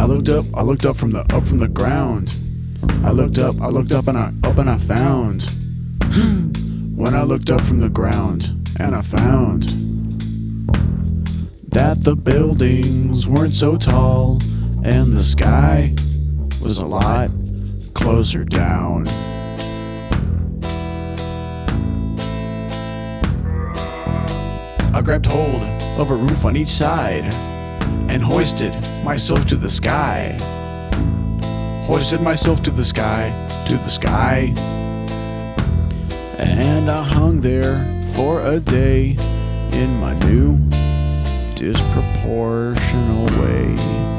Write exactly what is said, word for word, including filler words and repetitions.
I looked up, I looked up from the up from the ground. I looked up, I looked up and I up and I found. When I looked up from the ground and I found that the buildings weren't so tall and the sky was a lot closer down. I grabbed hold of a roof on each side and hoisted myself to the sky. Hoisted myself to the sky, to the sky. And I hung there for a day in my new disproportional way.